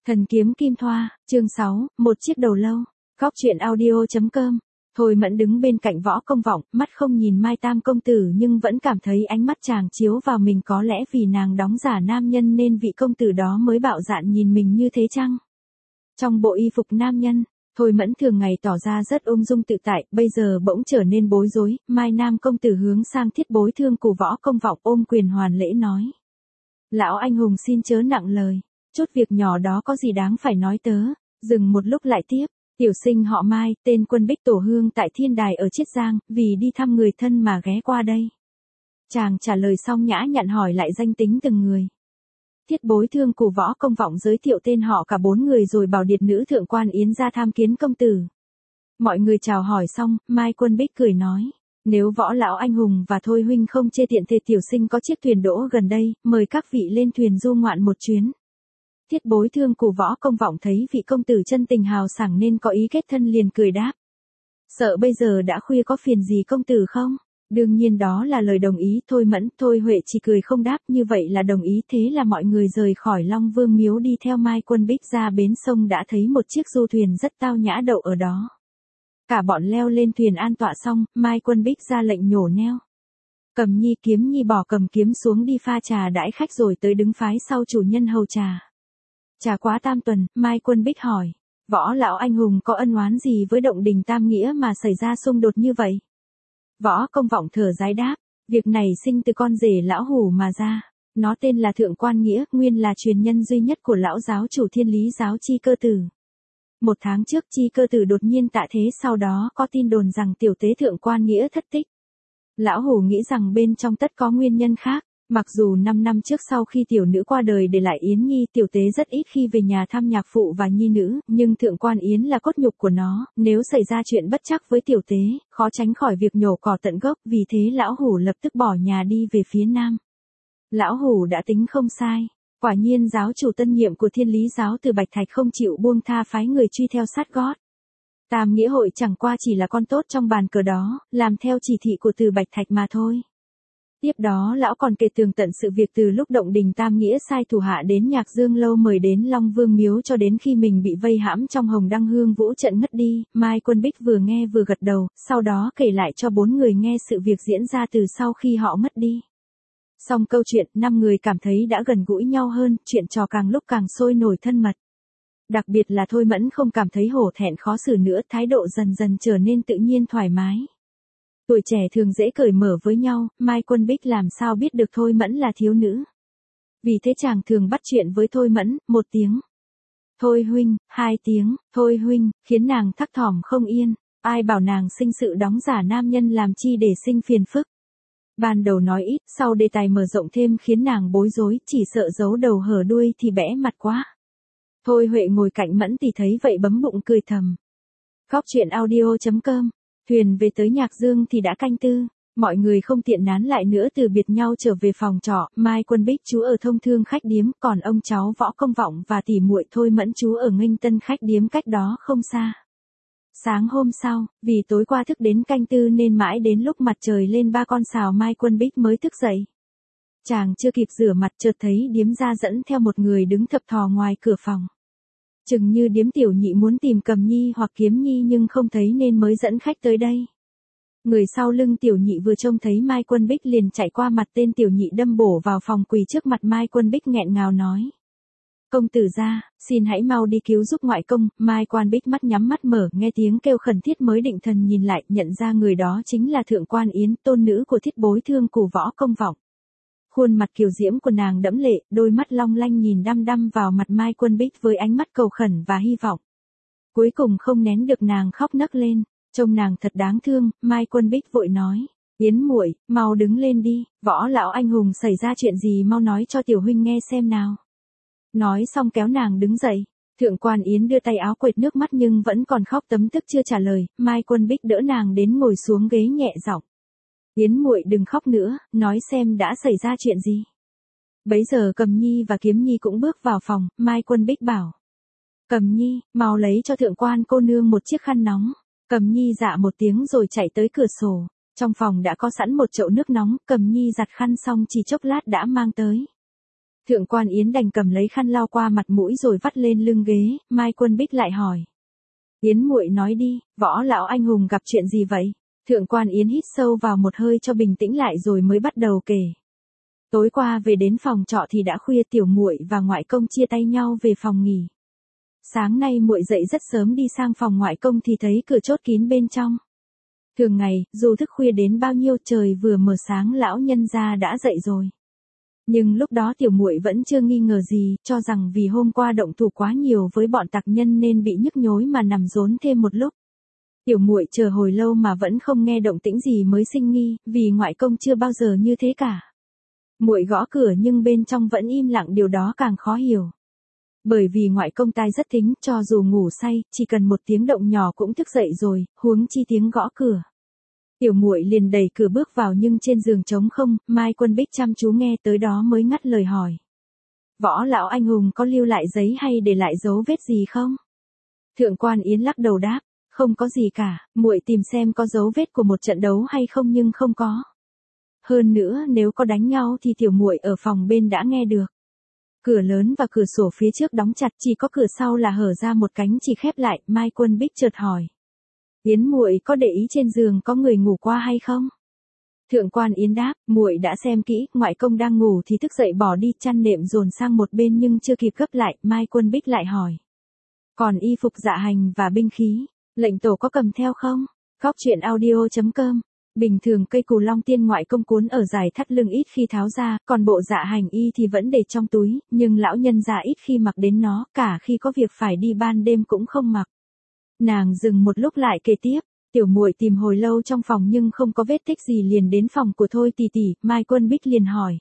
Thần kiếm kim thoa, chương 6, một chiếc đầu lâu. Góc truyện audio.com. Thôi Mẫn đứng bên cạnh Võ Công Vọng, mắt không nhìn Mai Tam công tử nhưng vẫn cảm thấy ánh mắt chàng chiếu vào mình, có lẽ vì nàng đóng giả nam nhân nên vị công tử đó mới bạo dạn nhìn mình như thế chăng? Trong bộ y phục nam nhân, Thôi Mẫn thường ngày tỏ ra rất ung dung tự tại, bây giờ bỗng trở nên bối rối. Mai Nam công tử hướng sang Thiết Bối Thương của Võ Công Vọng, ôm quyền hoàn lễ nói: Lão anh hùng xin chớ nặng lời, chút việc nhỏ đó có gì đáng phải nói tớ. Dừng một lúc lại tiếp: Tiểu sinh họ Mai, tên Quân Bích, tổ hương tại Thiên Đài ở Chiết Giang, vì đi thăm người thân mà ghé qua đây. Chàng trả lời xong nhã nhặn hỏi lại danh tính từng người. Thiết Bối Thương của Võ Công Vọng giới thiệu tên họ cả 4 người rồi bảo điệt nữ Thượng Quan Yến ra tham kiến công tử. Mọi người chào hỏi xong, Mai Quân Bích cười nói: Nếu Võ lão anh hùng và Thôi huynh không chê tiện thì tiểu sinh có chiếc thuyền đỗ gần đây, mời các vị lên thuyền du ngoạn một chuyến. Thiết Bối Thương của Võ Công Vọng thấy vị công tử chân tình hào sảng nên có ý kết thân, liền cười đáp: Sợ bây giờ đã khuya có phiền gì công tử không? Đương nhiên đó là lời đồng ý. Thôi Mẫn, Thôi Huệ chỉ cười không đáp. Như vậy là đồng ý. Thế là mọi người rời khỏi Long Vương Miếu đi theo Mai Quân Bích ra bến sông, đã thấy một chiếc du thuyền rất tao nhã đậu ở đó. Cả bọn leo lên thuyền an tọa xong, Mai Quân Bích ra lệnh nhổ neo. Cầm Nhi, Kiếm Nhi bỏ cầm kiếm xuống đi pha trà đãi khách rồi tới đứng phái sau chủ nhân hầu trà. Trà quá tam tuần, Mai Quân Bích hỏi: Võ lão anh hùng có ân oán gì với động đình Tam Nghĩa mà xảy ra xung đột như vậy? Võ Công Vọng thở dài đáp: Việc này sinh từ con rể lão hủ mà ra. Nó tên là Thượng Quan Nghĩa, nguyên là truyền nhân duy nhất của lão giáo chủ Thiên Lý giáo Chi Cơ Tử. 1 tháng trước Chi Cơ Tử đột nhiên tạ thế, sau đó có tin đồn rằng tiểu tế Thượng Quan Nghĩa thất tích. Lão hủ nghĩ rằng bên trong tất có nguyên nhân khác. Mặc dù 5 năm trước sau khi tiểu nữ qua đời để lại Yến Nhi, tiểu tế rất ít khi về nhà thăm nhạc phụ và nhi nữ, nhưng Thượng Quan Yến là cốt nhục của nó, nếu xảy ra chuyện bất trắc với tiểu tế, khó tránh khỏi việc nhổ cỏ tận gốc, vì thế lão hủ lập tức bỏ nhà đi về phía nam. Lão hủ đã tính không sai, quả nhiên giáo chủ tân nhiệm của Thiên Lý giáo Từ Bạch Thạch không chịu buông tha, phái người truy theo sát gót. Tam Nghĩa hội chẳng qua chỉ là con tốt trong bàn cờ đó, làm theo chỉ thị của Từ Bạch Thạch mà thôi. Tiếp đó lão còn kể tường tận sự việc từ lúc động đình Tam Nghĩa sai thủ hạ đến Nhạc Dương lâu mời đến Long Vương Miếu cho đến khi mình bị vây hãm trong Hồng Đăng Hương Vũ trận ngất đi. Mai Quân Bích vừa nghe vừa gật đầu, sau đó kể lại cho 4 người nghe sự việc diễn ra từ sau khi họ mất đi. Xong câu chuyện, 5 người cảm thấy đã gần gũi nhau hơn, chuyện trò càng lúc càng sôi nổi thân mật. Đặc biệt là Thôi Mẫn không cảm thấy hổ thẹn khó xử nữa, thái độ dần dần trở nên tự nhiên thoải mái. Tuổi trẻ thường dễ cởi mở với nhau, Mai Quân Bích làm sao biết được Thôi Mẫn là thiếu nữ. Vì thế chàng thường bắt chuyện với Thôi Mẫn, 1 tiếng Thôi huynh, 2 tiếng Thôi huynh, khiến nàng thắc thỏm không yên. Ai bảo nàng sinh sự đóng giả nam nhân làm chi để sinh phiền phức. Ban đầu nói ít, sau đề tài mở rộng thêm khiến nàng bối rối, chỉ sợ giấu đầu hở đuôi thì bẽ mặt quá. Thôi Huệ ngồi cạnh Mẫn thì thấy vậy bấm bụng cười thầm. Góc truyện audio.com. Thuyền về tới Nhạc Dương thì đã canh tư, mọi người không tiện nán lại nữa, từ biệt nhau trở về phòng trọ. Mai Quân Bích chú ở Thông Thương khách điếm, còn ông cháu Võ Công Vọng và tỷ muội Thôi Mẫn chú ở Nghênh Tân khách điếm cách đó không xa. Sáng hôm sau, vì tối qua thức đến canh tư nên mãi đến lúc mặt trời lên 3 con sào Mai Quân Bích mới thức dậy. Chàng chưa kịp rửa mặt chợt thấy điếm gia dẫn theo một người đứng thập thò ngoài cửa phòng. Chừng như điếm tiểu nhị muốn tìm Cầm Nhi hoặc Kiếm Nhi nhưng không thấy nên mới dẫn khách tới đây. Người sau lưng tiểu nhị vừa trông thấy Mai Quân Bích liền chạy qua mặt tên tiểu nhị đâm bổ vào phòng, quỳ trước mặt Mai Quân Bích nghẹn ngào nói: Công tử gia, xin hãy mau đi cứu giúp ngoại công. Mai Quân Bích mắt nhắm mắt mở, nghe tiếng kêu khẩn thiết mới định thần nhìn lại, nhận ra người đó chính là Thượng Quan Yến, tôn nữ của Thiết Bối Thương của Võ Công Vọng. Khuôn mặt kiều diễm của nàng đẫm lệ, đôi mắt long lanh nhìn đăm đăm vào mặt Mai Quân Bích với ánh mắt cầu khẩn và hy vọng. Cuối cùng không nén được nàng khóc nấc lên, trông nàng thật đáng thương. Mai Quân Bích vội nói: Yến muội, mau đứng lên đi, Võ lão anh hùng xảy ra chuyện gì mau nói cho tiểu huynh nghe xem nào. Nói xong kéo nàng đứng dậy. Thượng Quan Yến đưa tay áo quệt nước mắt nhưng vẫn còn khóc tấm tức chưa trả lời. Mai Quân Bích đỡ nàng đến ngồi xuống ghế nhẹ giọng: Yến muội đừng khóc nữa, nói xem đã xảy ra chuyện gì. Bấy giờ Cầm Nhi và Kiếm Nhi cũng bước vào phòng. Mai Quân Bích bảo: Cầm Nhi, mau lấy cho Thượng Quan cô nương một chiếc khăn nóng. Cầm Nhi dạ một tiếng rồi chạy tới cửa sổ. Trong phòng đã có sẵn một chậu nước nóng, Cầm Nhi giặt khăn xong chỉ chốc lát đã mang tới. Thượng quan Yến đành cầm lấy khăn lau qua mặt mũi rồi vắt lên lưng ghế, Mai Quân Bích lại hỏi. Yến muội nói đi, Võ lão anh hùng gặp chuyện gì vậy? Thượng quan Yến hít sâu vào một hơi cho bình tĩnh lại rồi mới bắt đầu kể. Tối qua về đến phòng trọ thì đã khuya, tiểu muội và ngoại công chia tay nhau về phòng nghỉ. Sáng nay muội dậy rất sớm đi sang phòng ngoại công thì thấy cửa chốt kín bên trong. Thường ngày, dù thức khuya đến bao nhiêu trời vừa mở sáng lão nhân gia đã dậy rồi. Nhưng lúc đó tiểu muội vẫn chưa nghi ngờ gì, cho rằng vì hôm qua động thủ quá nhiều với bọn tặc nhân nên bị nhức nhối mà nằm rốn thêm một lúc. Tiểu muội chờ hồi lâu mà vẫn không nghe động tĩnh gì mới sinh nghi, vì ngoại công chưa bao giờ như thế cả. Muội gõ cửa nhưng bên trong vẫn im lặng, điều đó càng khó hiểu. Bởi vì ngoại công tai rất thính, cho dù ngủ say, chỉ cần một tiếng động nhỏ cũng thức dậy rồi, huống chi tiếng gõ cửa. Tiểu muội liền đẩy cửa bước vào nhưng trên giường trống không, Mai Quân Bích chăm chú nghe tới đó mới ngắt lời hỏi. Võ lão anh hùng có lưu lại giấy hay để lại dấu vết gì không? Thượng quan Yến lắc đầu đáp, không có gì cả, muội tìm xem có dấu vết của một trận đấu hay không nhưng không có. Hơn nữa nếu có đánh nhau thì tiểu muội ở phòng bên đã nghe được. Cửa lớn và cửa sổ phía trước đóng chặt, chỉ có cửa sau là hở ra một cánh chỉ khép lại. Mai Quân Bích chợt hỏi. Yến muội có để ý trên giường có người ngủ qua hay không? Thượng quan Yến đáp, muội đã xem kỹ, ngoại công đang ngủ thì thức dậy bỏ đi chăn nệm dồn sang một bên nhưng chưa kịp gấp lại. Mai Quân Bích lại hỏi. Còn y phục dạ hành và binh khí, lệnh tổ có cầm theo không? Góc truyện audio.com. Bình thường cây cù long tiên ngoại công cuốn ở dài thắt lưng ít khi tháo ra, còn bộ dạ hành y thì vẫn để trong túi, nhưng lão nhân già ít khi mặc đến nó, cả khi có việc phải đi ban đêm cũng không mặc. Nàng dừng một lúc lại kể tiếp, tiểu muội tìm hồi lâu trong phòng nhưng không có vết tích gì liền đến phòng của Thôi tỷ tỷ. Mai Quân Bích liền hỏi.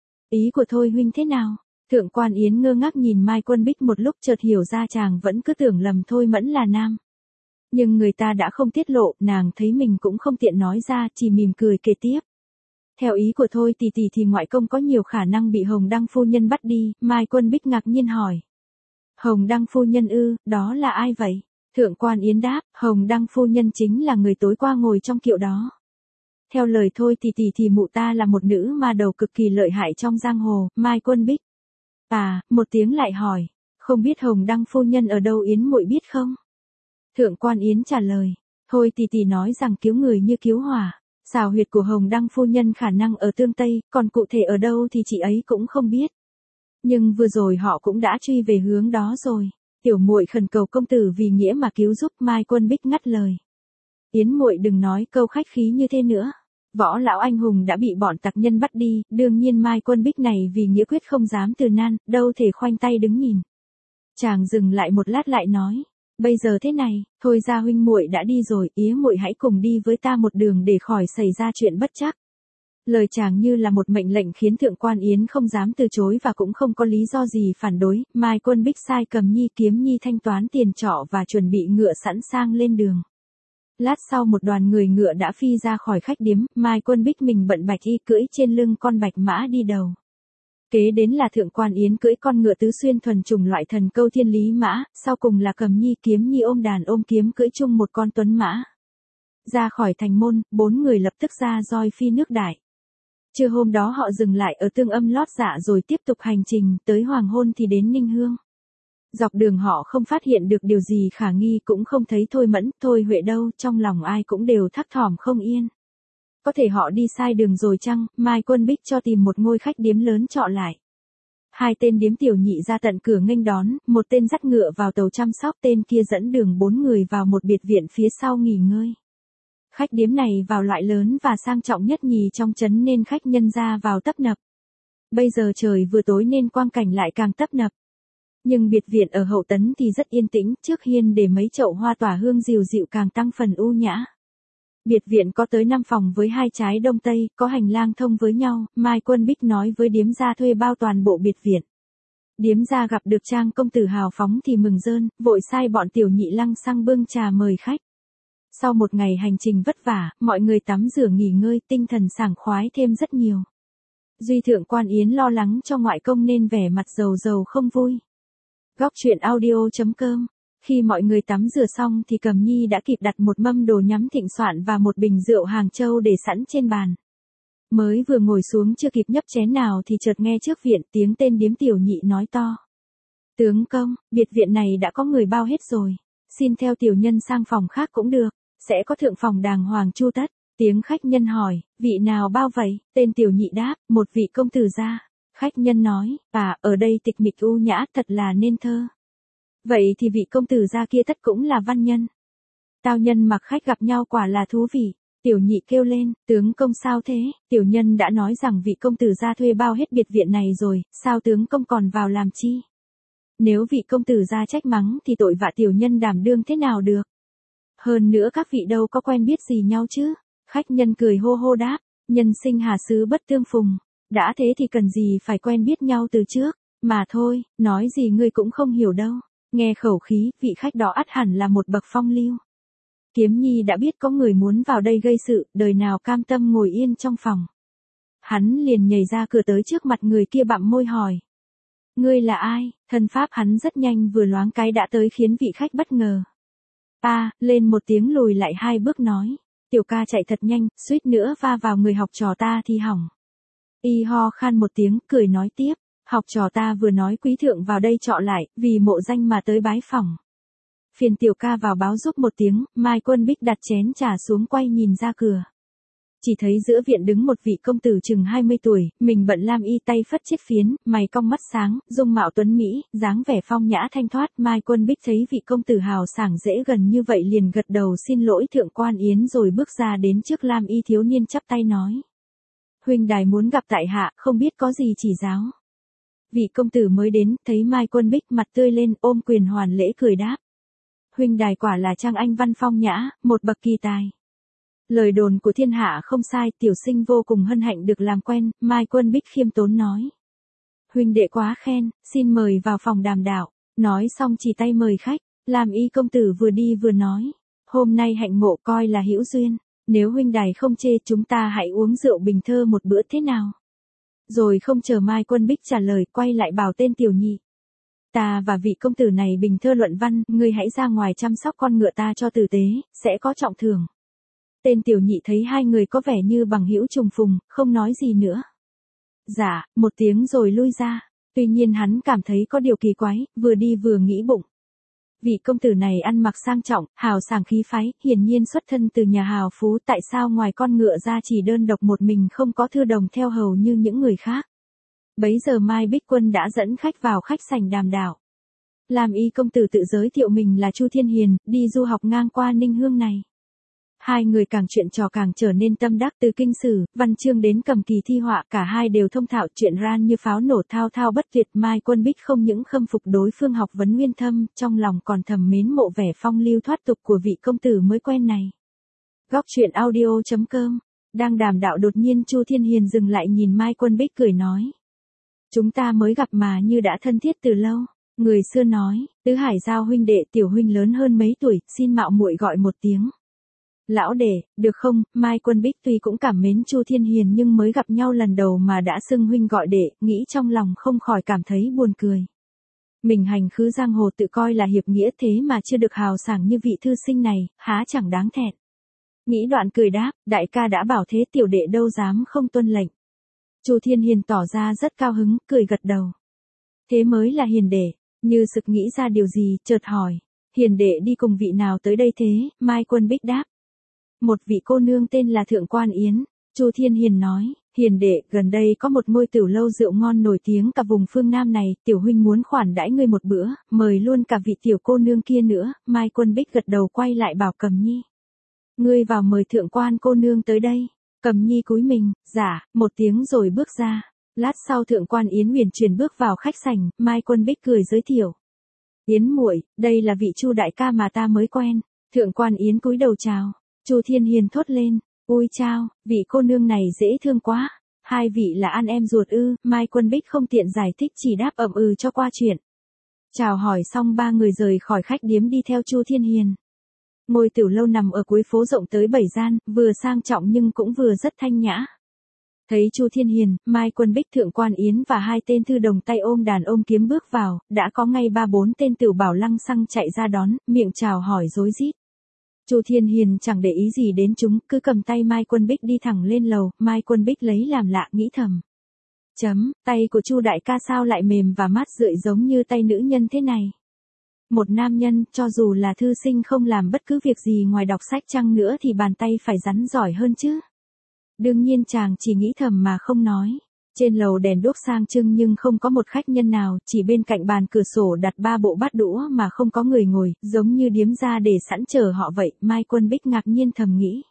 Ý của Thôi huynh thế nào? Thượng quan Yến ngơ ngác nhìn Mai Quân Bích một lúc chợt hiểu ra chàng vẫn cứ tưởng lầm Thôi Mẫn là nam. Nhưng người ta đã không tiết lộ, nàng thấy mình cũng không tiện nói ra, chỉ mỉm cười kể tiếp. Theo ý của Thôi tỷ tỷ thì ngoại công có nhiều khả năng bị Hồng Đăng phu nhân bắt đi. Mai Quân Bích ngạc nhiên hỏi. Hồng Đăng phu nhân ư, đó là ai vậy? Thượng quan Yến đáp, Hồng Đăng phu nhân chính là người tối qua ngồi trong kiệu đó. Theo lời Thôi tỷ tỷ thì mụ ta là một nữ ma đầu cực kỳ lợi hại trong giang hồ. Mai Quân Bích. Một tiếng lại hỏi, không biết Hồng Đăng phu nhân ở đâu Yến muội biết không? Thượng quan Yến trả lời, Thôi tỷ tỷ nói rằng cứu người như cứu hỏa, xào huyệt của Hồng Đăng phu nhân khả năng ở Tương Tây, còn cụ thể ở đâu thì chị ấy cũng không biết. Nhưng vừa rồi họ cũng đã truy về hướng đó rồi. Tiểu muội khẩn cầu công tử vì nghĩa mà cứu giúp. Mai Quân Bích ngắt lời. Yến muội đừng nói câu khách khí như thế nữa. Võ lão anh hùng đã bị bọn tặc nhân bắt đi, đương nhiên Mai Quân Bích này vì nghĩa quyết không dám từ nan, đâu thể khoanh tay đứng nhìn. Chàng dừng lại một lát lại nói. Bây giờ thế này, thôi ra huynh muội đã đi rồi, Yến muội hãy cùng đi với ta một đường để khỏi xảy ra chuyện bất trắc. Lời chàng như là một mệnh lệnh khiến Thượng quan Yến không dám từ chối và cũng không có lý do gì phản đối. Mai Quân Bích sai Cầm Nhi Kiếm Nhi thanh toán tiền trọ và chuẩn bị ngựa sẵn sàng lên đường. Lát sau một đoàn người ngựa đã phi ra khỏi khách điếm, Mai Quân Bích mình bận bạch y cưỡi trên lưng con bạch mã đi đầu. Kế đến là Thượng quan Yến cưỡi con ngựa tứ xuyên thuần chủng loại thần câu thiên lý mã, sau cùng là Cầm Nhi Kiếm Nhi ôm đàn ôm kiếm cưỡi chung một con tuấn mã. Ra khỏi thành môn, 4 người lập tức ra roi phi nước đại. Trưa hôm đó họ dừng lại ở Tương Âm lót dạ rồi tiếp tục hành trình, tới hoàng hôn thì đến Ninh Hương. Dọc đường họ không phát hiện được điều gì khả nghi, cũng không thấy Thôi Mẫn, Thôi Huệ đâu, trong lòng ai cũng đều thắc thỏm không yên. Có thể họ đi sai đường rồi chăng? Mai Quân Bích cho tìm một ngôi khách điếm lớn trọ lại. 2 tên điếm tiểu nhị ra tận cửa nghênh đón, một tên dắt ngựa vào tàu chăm sóc, tên kia dẫn đường 4 người vào một biệt viện phía sau nghỉ ngơi. Khách điếm này vào loại lớn và sang trọng nhất nhì trong trấn nên khách nhân ra vào tấp nập. Bây giờ trời vừa tối nên quang cảnh lại càng tấp nập. Nhưng biệt viện ở Hậu Tấn thì rất yên tĩnh, trước hiên để mấy chậu hoa tỏa hương dịu dịu càng tăng phần u nhã. Biệt viện có tới 5 phòng với 2 trái đông tây, có hành lang thông với nhau. Mai Quân Bích nói với điếm gia thuê bao toàn bộ biệt viện. Điếm gia gặp được Trang công tử hào phóng thì mừng rơn, vội sai bọn tiểu nhị lăng xăng bưng trà mời khách. Sau một ngày hành trình vất vả, mọi người tắm rửa nghỉ ngơi, tinh thần sảng khoái thêm rất nhiều. Duy Thượng quan Yến lo lắng cho ngoại công nên vẻ mặt rầu rầu không vui. Góc truyện audio.com. Khi mọi người tắm rửa xong thì Cầm Nhi đã kịp đặt một mâm đồ nhắm thịnh soạn và một bình rượu Hàng Châu để sẵn trên bàn. Mới vừa ngồi xuống chưa kịp nhấp chén nào thì chợt nghe trước viện tiếng tên điếm Tiểu Nhị nói to. Tướng công, biệt viện này đã có người bao hết rồi. Xin theo tiểu nhân sang phòng khác cũng được, sẽ có thượng phòng đàng hoàng chu tất. Tiếng khách nhân hỏi, vị nào bao vậy? Tên Tiểu Nhị đáp, một vị công tử gia. Khách nhân nói, ở đây tịch mịch u nhã thật là nên thơ. Vậy thì vị công tử gia kia tất cũng là văn nhân. Tao nhân mặc khách gặp nhau quả là thú vị. Tiểu Nhị kêu lên, tướng công sao thế? Tiểu nhân đã nói rằng vị công tử gia thuê bao hết biệt viện này rồi, sao tướng công còn vào làm chi? Nếu vị công tử gia trách mắng thì tội vạ tiểu nhân đảm đương thế nào được? Hơn nữa các vị đâu có quen biết gì nhau chứ? Khách nhân cười hô hô đáp, nhân sinh hà xứ bất tương phùng. Đã thế thì cần gì phải quen biết nhau từ trước, mà thôi, nói gì ngươi cũng không hiểu đâu. Nghe khẩu khí, vị khách đó ắt hẳn là một bậc phong lưu. Kiếm Nhi đã biết có người muốn vào đây gây sự, đời nào cam tâm ngồi yên trong phòng. Hắn liền nhảy ra cửa tới trước mặt người kia bặm môi hỏi. Ngươi là ai? Thân pháp hắn rất nhanh vừa loáng cái đã tới khiến vị khách bất ngờ. Lên một tiếng lùi lại 2 bước nói. Tiểu ca chạy thật nhanh, suýt nữa va vào người học trò ta thì hỏng. Y ho khan một tiếng, cười nói tiếp. Học trò ta vừa nói quý thượng vào đây trọ lại, vì mộ danh mà tới bái phỏng. Phiền tiểu ca vào báo giúp một tiếng. Mai Quân Bích đặt chén trà xuống quay nhìn ra cửa. Chỉ thấy giữa viện đứng một vị công tử chừng 20 tuổi, mình bận lam y tay phất chiếc phiến, mày cong mắt sáng, dung mạo tuấn mỹ, dáng vẻ phong nhã thanh thoát. Mai Quân Bích thấy vị công tử hào sảng dễ gần như vậy liền gật đầu xin lỗi thượng quan yến rồi bước ra đến trước lam y thiếu niên chắp tay nói. Huynh đài muốn gặp tại hạ, không biết có gì chỉ giáo. Vị công tử mới đến, thấy Mai Quân Bích mặt tươi lên, ôm quyền hoàn lễ cười đáp. Huynh đài quả là trang anh văn phong nhã, một bậc kỳ tài. Lời đồn của thiên hạ không sai, tiểu sinh vô cùng hân hạnh được làm quen. Mai Quân Bích khiêm tốn nói. Huynh đệ quá khen, xin mời vào phòng đàm đạo. Nói xong chỉ tay mời khách, Lam y công tử vừa đi vừa nói. Hôm nay hạnh ngộ coi là hữu duyên, nếu huynh đài không chê chúng ta hãy uống rượu bình thơ một bữa thế nào. Rồi không chờ Mai Quân Bích trả lời quay lại bảo tên Tiểu Nhị. Ta và vị công tử này bình thơ luận văn, ngươi hãy ra ngoài chăm sóc con ngựa ta cho tử tế, sẽ có trọng thưởng. Tên Tiểu Nhị thấy hai người có vẻ như bằng hữu trùng phùng, không nói gì nữa. Dạ, một tiếng rồi lui ra. Tuy nhiên hắn cảm thấy có điều kỳ quái, vừa đi vừa nghĩ bụng. Vị công tử này ăn mặc sang trọng, hào sảng khí phái, hiển nhiên xuất thân từ nhà hào phú, tại sao ngoài con ngựa ra chỉ đơn độc một mình không có thư đồng theo hầu như những người khác. Bấy giờ Mai Bích Quân đã dẫn khách vào khách sảnh đàm đạo. Lam y công tử tự giới thiệu mình là Chu Thiên Hiền, đi du học ngang qua Ninh Hương này. Hai người càng chuyện trò càng trở nên tâm đắc, từ kinh sử, văn chương đến cầm kỳ thi họa, cả hai đều thông thạo, chuyện ran như pháo nổ thao thao bất tuyệt. Mai Quân Bích không những khâm phục đối phương học vấn nguyên thâm, trong lòng còn thầm mến mộ vẻ phong lưu thoát tục của vị công tử mới quen này. Góc truyện audio.com, đang đàm đạo đột nhiên Chu Thiên Hiền dừng lại nhìn Mai Quân Bích cười nói. Chúng ta mới gặp mà như đã thân thiết từ lâu. Người xưa nói, tứ hải giao huynh đệ, tiểu huynh lớn hơn mấy tuổi, xin mạo muội gọi một tiếng. Lão đệ, được không? Mai Quân Bích tuy cũng cảm mến Chu Thiên Hiền nhưng mới gặp nhau lần đầu mà đã xưng huynh gọi đệ, nghĩ trong lòng không khỏi cảm thấy buồn cười. Mình hành khứ giang hồ tự coi là hiệp nghĩa thế mà chưa được hào sảng như vị thư sinh này, há chẳng đáng thẹn. Nghĩ đoạn cười đáp, đại ca đã bảo thế tiểu đệ đâu dám không tuân lệnh. Chu Thiên Hiền tỏ ra rất cao hứng, cười gật đầu. Thế mới là Hiền đệ, như sực nghĩ ra điều gì, chợt hỏi. Hiền đệ đi cùng vị nào tới đây thế? Mai Quân Bích đáp. Một vị cô nương tên là Thượng Quan Yến. Chu Thiên Hiền nói, Hiền đệ, gần đây có một ngôi tiểu lâu rượu ngon nổi tiếng cả vùng phương Nam này, tiểu huynh muốn khoản đãi ngươi một bữa, mời luôn cả vị tiểu cô nương kia nữa. Mai Quân Bích gật đầu quay lại bảo Cầm Nhi. Ngươi vào mời Thượng Quan cô nương tới đây. Cầm Nhi cúi mình, dạ, một tiếng rồi bước ra. Lát sau Thượng Quan Yến huyền chuyển bước vào khách sảnh, Mai Quân Bích cười giới thiệu. Yến muội, đây là vị Chu đại ca mà ta mới quen. Thượng Quan Yến cúi đầu chào. Chu Thiên Hiền thốt lên, ôi chao, vị cô nương này dễ thương quá. Hai vị là anh em ruột ư? Mai Quân Bích không tiện giải thích chỉ đáp ậm ừ cho qua chuyện. Chào hỏi xong ba người rời khỏi khách điếm đi theo Chu Thiên Hiền. Ngôi tiểu lâu nằm ở cuối phố rộng tới 7 gian, vừa sang trọng nhưng cũng vừa rất thanh nhã. Thấy Chu Thiên Hiền, Mai Quân Bích, Thượng Quan Yến và hai tên thư đồng tay ôm đàn ôm kiếm bước vào, đã có ngay 3-4 tên tiểu bảo lăng xăng chạy ra đón, miệng chào hỏi rối rít. Chu Thiên Hiền chẳng để ý gì đến chúng, cứ cầm tay Mai Quân Bích đi thẳng lên lầu, Mai Quân Bích lấy làm lạ nghĩ thầm. Tay của Chu đại ca sao lại mềm và mát rượi giống như tay nữ nhân thế này. Một nam nhân, cho dù là thư sinh không làm bất cứ việc gì ngoài đọc sách chăng nữa thì bàn tay phải rắn giỏi hơn chứ. Đương nhiên chàng chỉ nghĩ thầm mà không nói. Trên lầu đèn đuốc sang trưng nhưng không có một khách nhân nào, chỉ bên cạnh bàn cửa sổ đặt 3 bộ bát đũa mà không có người ngồi, giống như điếm ra để sẵn chờ họ vậy, Mai Quân Bích ngạc nhiên thầm nghĩ.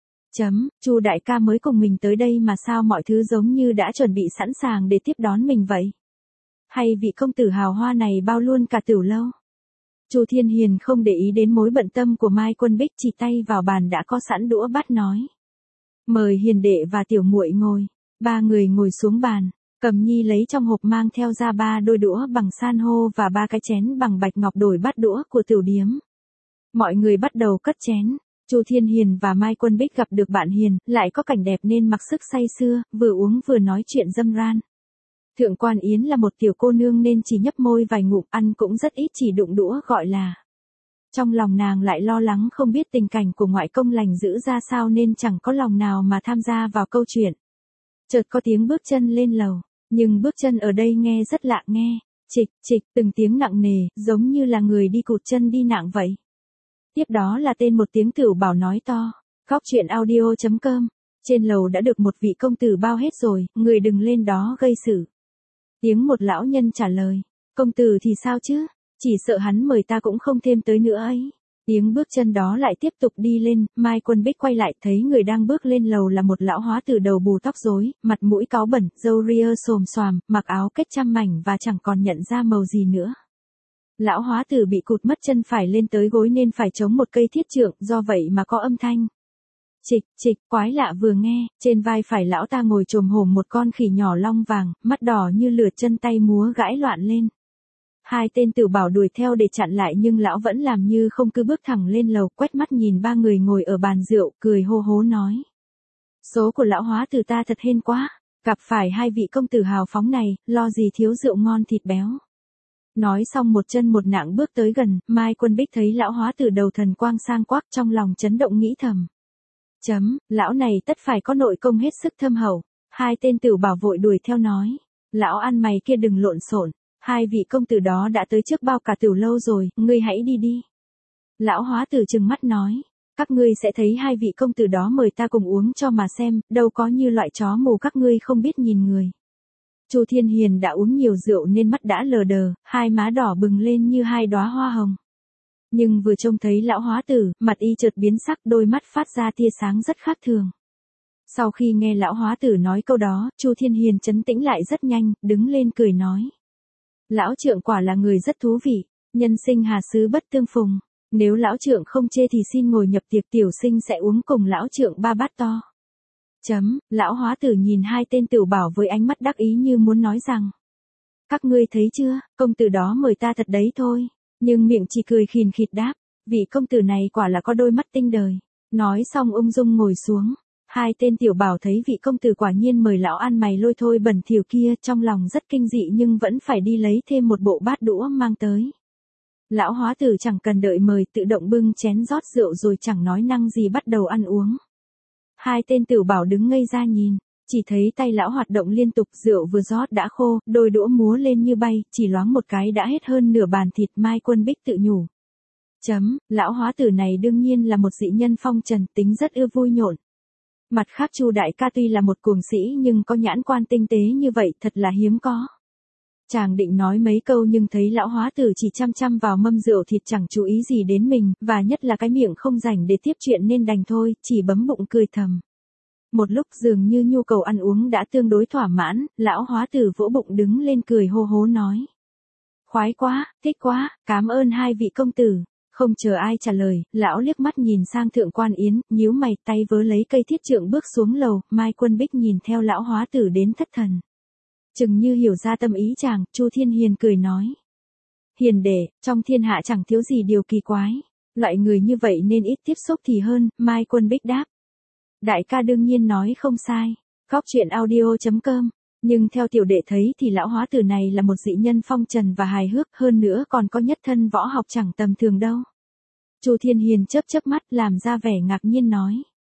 Chu đại ca mới cùng mình tới đây mà sao mọi thứ giống như đã chuẩn bị sẵn sàng để tiếp đón mình vậy? Hay vị công tử hào hoa này bao luôn cả tiểu lâu? Chu Thiên Hiền không để ý đến mối bận tâm của Mai Quân Bích, chỉ tay vào bàn đã có sẵn đũa bát nói. Mời Hiền đệ và tiểu muội ngồi. 3 người ngồi xuống bàn, Cầm Nhi lấy trong hộp mang theo ra 3 đôi đũa bằng san hô và 3 cái chén bằng bạch ngọc đổi bát đũa của tiểu điếm. Mọi người bắt đầu cất chén. Chu Thiên Hiền và Mai Quân Bích gặp được bạn hiền, lại có cảnh đẹp nên mặc sức say sưa, vừa uống vừa nói chuyện râm ran. Thượng quan Yến là một tiểu cô nương nên chỉ nhấp môi vài ngụm, ăn cũng rất ít, chỉ đụng đũa gọi là. Trong lòng nàng lại lo lắng không biết tình cảnh của ngoại công lành giữ ra sao nên chẳng có lòng nào mà tham gia vào câu chuyện. Chợt có tiếng bước chân lên lầu, nhưng bước chân ở đây nghe rất lạ nghe, chịch chịch từng tiếng nặng nề, giống như là người đi cụt chân đi nặng vậy. Tiếp đó là tên một tiếng Tửu Bảo nói to, Góc Chuyện Audio.com, trên lầu đã được một vị công tử bao hết rồi, người đừng lên đó gây sự. Tiếng một lão nhân trả lời, công tử thì sao chứ, chỉ sợ hắn mời ta cũng không thêm tới nữa ấy. Tiếng bước chân đó lại tiếp tục đi lên, Mai Quân Bích quay lại thấy người đang bước lên lầu là một lão hóa tử đầu bù tóc rối, mặt mũi cáu bẩn, râu ria xồm xoàm, mặc áo kết trăm mảnh và chẳng còn nhận ra màu gì nữa. Lão hóa tử bị cụt mất chân phải lên tới gối nên phải chống một cây thiết trượng, do vậy mà có âm thanh. Chịch chịch, quái lạ vừa nghe, trên vai phải lão ta ngồi chồm hổm một con khỉ nhỏ long vàng, mắt đỏ như lửa, chân tay múa gãi loạn lên. 2 tên Tửu Bảo đuổi theo để chặn lại nhưng lão vẫn làm như không, cứ bước thẳng lên lầu, quét mắt nhìn 3 người ngồi ở bàn rượu, cười hô hố nói. Số của lão hóa tử ta thật hên quá, gặp phải 2 vị công tử hào phóng này, lo gì thiếu rượu ngon thịt béo. Nói xong một chân một nạng bước tới gần, Mai Quân Bích thấy lão hóa tử đầu thần quang sang quắc, trong lòng chấn động nghĩ thầm. Lão này tất phải có nội công hết sức thâm hậu. 2 tên Tửu Bảo vội đuổi theo nói. Lão ăn mày kia đừng lộn xộn, 2 vị công tử đó đã tới trước bao cả tiểu lâu rồi, ngươi hãy đi đi. Lão hóa tử trừng mắt nói. Các ngươi sẽ thấy 2 vị công tử đó mời ta cùng uống cho mà xem, đâu có như loại chó mù các ngươi không biết nhìn người. Chu Thiên Hiền đã uống nhiều rượu nên mắt đã lờ đờ, 2 má đỏ bừng lên như 2 đóa hoa hồng. Nhưng vừa trông thấy lão hóa tử, mặt y chợt biến sắc, đôi mắt phát ra tia sáng rất khác thường. Sau khi nghe lão hóa tử nói câu đó, Chu Thiên Hiền trấn tĩnh lại rất nhanh, đứng lên cười nói. Lão trượng quả là người rất thú vị, nhân sinh hà xứ bất tương phùng. Nếu lão trượng không chê thì xin ngồi nhập tiệc, tiểu sinh sẽ uống cùng lão trượng 3 bát to. Lão hóa tử nhìn 2 tên Tửu Bảo với ánh mắt đắc ý như muốn nói rằng. Các ngươi thấy chưa, công tử đó mời ta thật đấy thôi. Nhưng miệng chỉ cười khìn khịt đáp, vị công tử này quả là có đôi mắt tinh đời. Nói xong ung dung ngồi xuống. 2 tên Tiểu Bảo thấy vị công tử quả nhiên mời lão ăn mày lôi thôi bẩn thỉu kia, trong lòng rất kinh dị nhưng vẫn phải đi lấy thêm một bộ bát đũa mang tới. Lão hóa tử chẳng cần đợi mời, tự động bưng chén rót rượu rồi chẳng nói năng gì bắt đầu ăn uống. 2 tên Tửu Bảo đứng ngây ra nhìn, chỉ thấy tay lão hoạt động liên tục, rượu vừa rót đã khô, đôi đũa múa lên như bay, chỉ loáng một cái đã hết hơn nửa bàn thịt. Mai Quân Bích tự nhủ. Lão hóa tử này đương nhiên là một dị nhân phong trần, tính rất ưa vui nhộn. Mặt khác Chu đại ca tuy là một cuồng sĩ nhưng có nhãn quan tinh tế như vậy thật là hiếm có. Chàng định nói mấy câu nhưng thấy lão hóa tử chỉ chăm chăm vào mâm rượu thịt chẳng chú ý gì đến mình, và nhất là cái miệng không rảnh để tiếp chuyện nên đành thôi, chỉ bấm bụng cười thầm. Một lúc dường như nhu cầu ăn uống đã tương đối thỏa mãn, lão hóa tử vỗ bụng đứng lên cười hô hố nói. Khoái quá, thích quá, cảm ơn 2 vị công tử. Không chờ ai trả lời, lão liếc mắt nhìn sang Thượng quan Yến, nhíu mày, tay vớ lấy cây thiết trượng bước xuống lầu. Mai Quân Bích nhìn theo lão hóa tử đến thất thần. Chừng như hiểu ra tâm ý chàng, Chu Thiên Hiền cười nói. Hiền đệ, trong thiên hạ chẳng thiếu gì điều kỳ quái. Loại người như vậy nên ít tiếp xúc thì hơn. Mai Quân Bích đáp. Đại ca đương nhiên nói không sai. Góc Chuyện Audio.com. Nhưng theo tiểu đệ thấy thì lão hóa tử này là một dị nhân phong trần và hài hước, hơn nữa còn có nhất thân võ học chẳng tầm thường đâu. Chu Thiên Hiền chớp chớp mắt làm ra vẻ ngạc nhiên nói.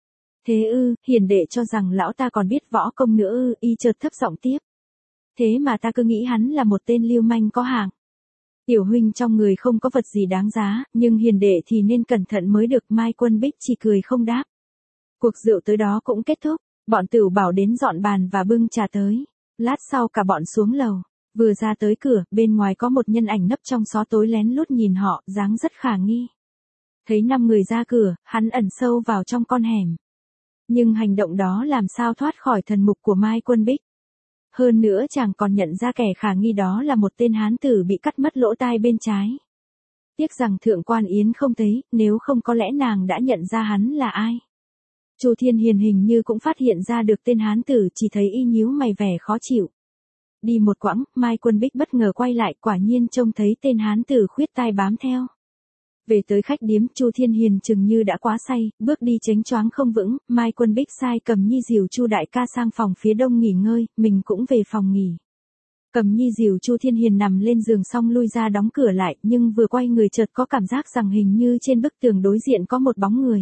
Thế ư, Hiền đệ cho rằng lão ta còn biết võ công nữa ư, y chợt thấp giọng tiếp. Thế mà ta cứ nghĩ hắn là một tên lưu manh có hạng. Tiểu huynh trong người không có vật gì đáng giá, nhưng Hiền đệ thì nên cẩn thận mới được. Mai Quân Bích chỉ cười không đáp. Cuộc rượu tới đó cũng kết thúc, bọn Tửu Bảo đến dọn bàn và bưng trà tới. Lát sau cả bọn xuống lầu, vừa ra tới cửa, bên ngoài có một nhân ảnh nấp trong xó tối lén lút nhìn họ, dáng rất khả nghi. Thấy 5 người ra cửa, hắn ẩn sâu vào trong con hẻm. Nhưng hành động đó làm sao thoát khỏi thần mục của Mai Quân Bích. Hơn nữa chàng còn nhận ra kẻ khả nghi đó là một tên hán tử bị cắt mất lỗ tai bên trái. Tiếc rằng Thượng Quan Yến không thấy, nếu không có lẽ nàng đã nhận ra hắn là ai. Chu Thiên Hiền hình như cũng phát hiện ra được tên hán tử, chỉ thấy y nhíu mày vẻ khó chịu. Đi một quãng, Mai Quân Bích bất ngờ quay lại, quả nhiên trông thấy tên hán tử khuyết tai bám theo. Về tới khách điếm, Chu Thiên Hiền chừng như đã quá say, bước đi chếnh choáng không vững. Mai Quân Bích sai Cầm Nhi dìu Chu đại ca sang phòng phía đông nghỉ ngơi, mình cũng về phòng nghỉ. Cầm Nhi dìu Chu Thiên Hiền nằm lên giường xong lui ra đóng cửa lại, nhưng vừa quay người chợt có cảm giác rằng hình như trên bức tường đối diện có một bóng người.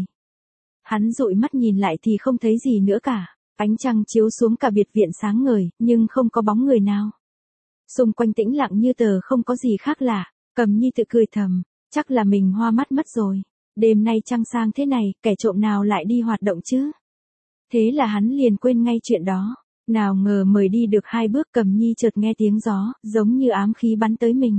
Hắn dụi mắt nhìn lại thì không thấy gì nữa cả. Ánh trăng chiếu xuống cả biệt viện sáng ngời, nhưng không có bóng người nào. Xung quanh tĩnh lặng như tờ, không có gì khác lạ. Cầm Nhi tự cười thầm, chắc là mình hoa mắt mất rồi. Đêm nay trăng sang thế này, kẻ trộm nào lại đi hoạt động chứ? Thế là hắn liền quên ngay chuyện đó. Nào ngờ mời đi được 2 bước, Cầm Nhi chợt nghe tiếng gió, giống như ám khí bắn tới mình.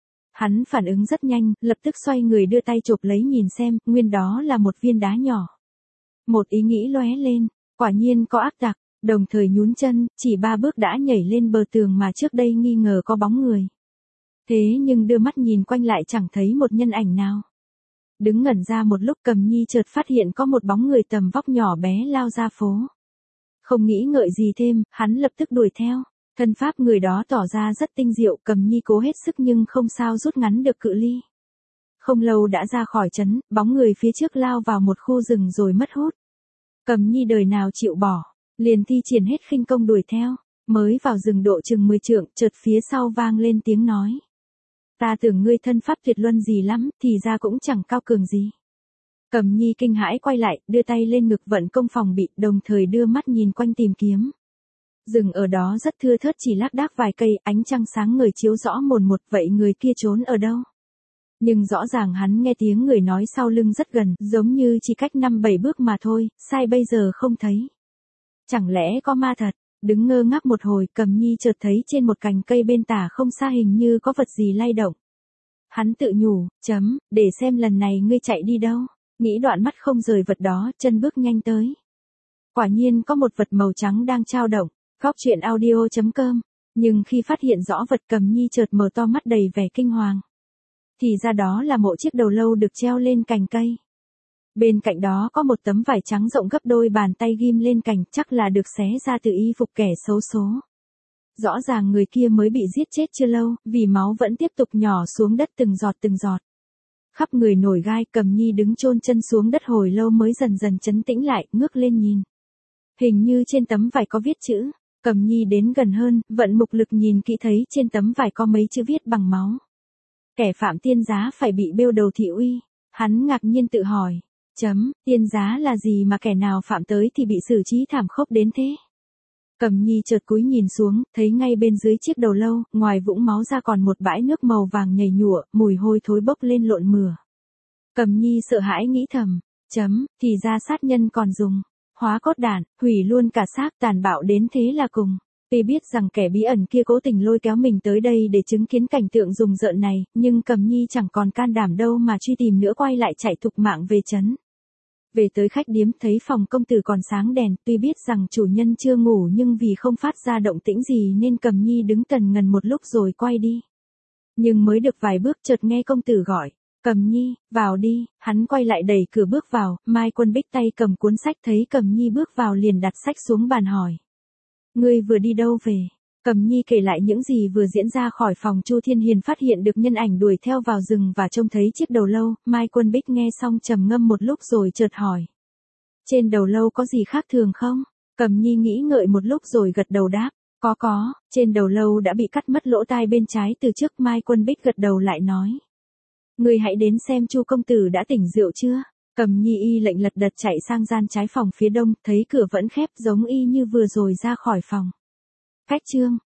Hắn phản ứng rất nhanh, lập tức xoay người đưa tay chộp lấy nhìn xem, nguyên đó là một viên đá nhỏ. Một ý nghĩ lóe lên, quả nhiên có ác tặc, đồng thời nhún chân, chỉ 3 bước đã nhảy lên bờ tường mà trước đây nghi ngờ có bóng người. Thế nhưng đưa mắt nhìn quanh lại chẳng thấy một nhân ảnh nào. Đứng ngẩn ra một lúc, Cầm Nhi chợt phát hiện có một bóng người tầm vóc nhỏ bé lao ra phố. Không nghĩ ngợi gì thêm, hắn lập tức đuổi theo. Thân pháp người đó tỏ ra rất tinh diệu, Cầm Nhi cố hết sức nhưng không sao rút ngắn được cự ly. Không lâu đã ra khỏi trấn, bóng người phía trước lao vào một khu rừng rồi mất hút. Cầm Nhi đời nào chịu bỏ, liền thi triển hết khinh công đuổi theo. Mới vào rừng độ chừng 10 trượng, chợt phía sau vang lên tiếng nói. Ta tưởng ngươi thân pháp tuyệt luân gì lắm, thì ra cũng chẳng cao cường gì. Cầm Nhi kinh hãi quay lại, đưa tay lên ngực vận công phòng bị, đồng thời đưa mắt nhìn quanh tìm kiếm. Rừng ở đó rất thưa thớt, chỉ lác đác vài cây, ánh trăng sáng ngời chiếu rõ mồn một, vậy người kia trốn ở đâu? Nhưng rõ ràng hắn nghe tiếng người nói sau lưng rất gần, giống như chỉ cách 5-7 bước mà thôi, sai bây giờ không thấy. Chẳng lẽ có ma thật? Đứng ngơ ngác một hồi, Cầm Nhi chợt thấy trên một cành cây bên tả không xa hình như có vật gì lay động. Hắn tự nhủ, để xem lần này ngươi chạy đi đâu. Nghĩ đoạn mắt không rời vật đó, chân bước nhanh tới. Quả nhiên có một vật màu trắng đang trao động. Góc truyện audio.com. Nhưng khi phát hiện rõ vật, Cầm Nhi chợt mở to mắt đầy vẻ kinh hoàng. Thì ra đó là một chiếc đầu lâu được treo lên cành cây. Bên cạnh đó có một tấm vải trắng rộng gấp đôi bàn tay ghim lên cành, chắc là được xé ra từ y phục kẻ xấu số. Rõ ràng người kia mới bị giết chết chưa lâu, vì máu vẫn tiếp tục nhỏ xuống đất từng giọt từng giọt. Khắp người nổi gai, Cầm Nhi đứng chôn chân xuống đất hồi lâu mới dần dần trấn tĩnh lại, ngước lên nhìn. Hình như trên tấm vải có viết chữ. Cầm Nhi đến gần hơn, vận mục lực nhìn kỹ thấy trên tấm vải có mấy chữ viết bằng máu. Kẻ phạm tiên giá phải bị bêu đầu thị uy. Hắn ngạc nhiên tự hỏi. Tiên giá là gì mà kẻ nào phạm tới thì bị xử trí thảm khốc đến thế? Cầm Nhi chợt cúi nhìn xuống, thấy ngay bên dưới chiếc đầu lâu, ngoài vũng máu ra còn một bãi nước màu vàng nhầy nhụa, mùi hôi thối bốc lên lộn mửa. Cầm Nhi sợ hãi nghĩ thầm, thì ra sát nhân còn dùng hóa cốt đản, hủy luôn cả xác, tàn bạo đến thế là cùng. Tuy biết rằng kẻ bí ẩn kia cố tình lôi kéo mình tới đây để chứng kiến cảnh tượng rùng rợn này, nhưng Cầm Nhi chẳng còn can đảm đâu mà truy tìm nữa, quay lại chạy thục mạng về trấn. Về tới khách điếm, thấy phòng công tử còn sáng đèn, tuy biết rằng chủ nhân chưa ngủ nhưng vì không phát ra động tĩnh gì nên Cầm Nhi đứng tần ngần một lúc rồi quay đi. Nhưng mới được vài bước chợt nghe công tử gọi, Cầm Nhi, vào đi. Hắn quay lại đẩy cửa bước vào, Mai Quân Bích tay cầm cuốn sách thấy Cầm Nhi bước vào liền đặt sách xuống bàn hỏi. Ngươi vừa đi đâu về? Cầm Nhi kể lại những gì vừa diễn ra khỏi phòng. Chu Thiên Hiền phát hiện được nhân ảnh đuổi theo vào rừng và trông thấy chiếc đầu lâu. Mai Quân Bích nghe xong trầm ngâm một lúc rồi chợt hỏi. Trên đầu lâu có gì khác thường không? Cầm Nhi nghĩ ngợi một lúc rồi gật đầu đáp. Có, trên đầu lâu đã bị cắt mất lỗ tai bên trái từ trước. Mai Quân Bích gật đầu lại nói. Ngươi hãy đến xem Chu công tử đã tỉnh rượu chưa. Cầm Nhi y lệnh lật đật chạy sang gian trái phòng phía đông, thấy cửa vẫn khép giống y như vừa rồi ra khỏi phòng. Khách Trương,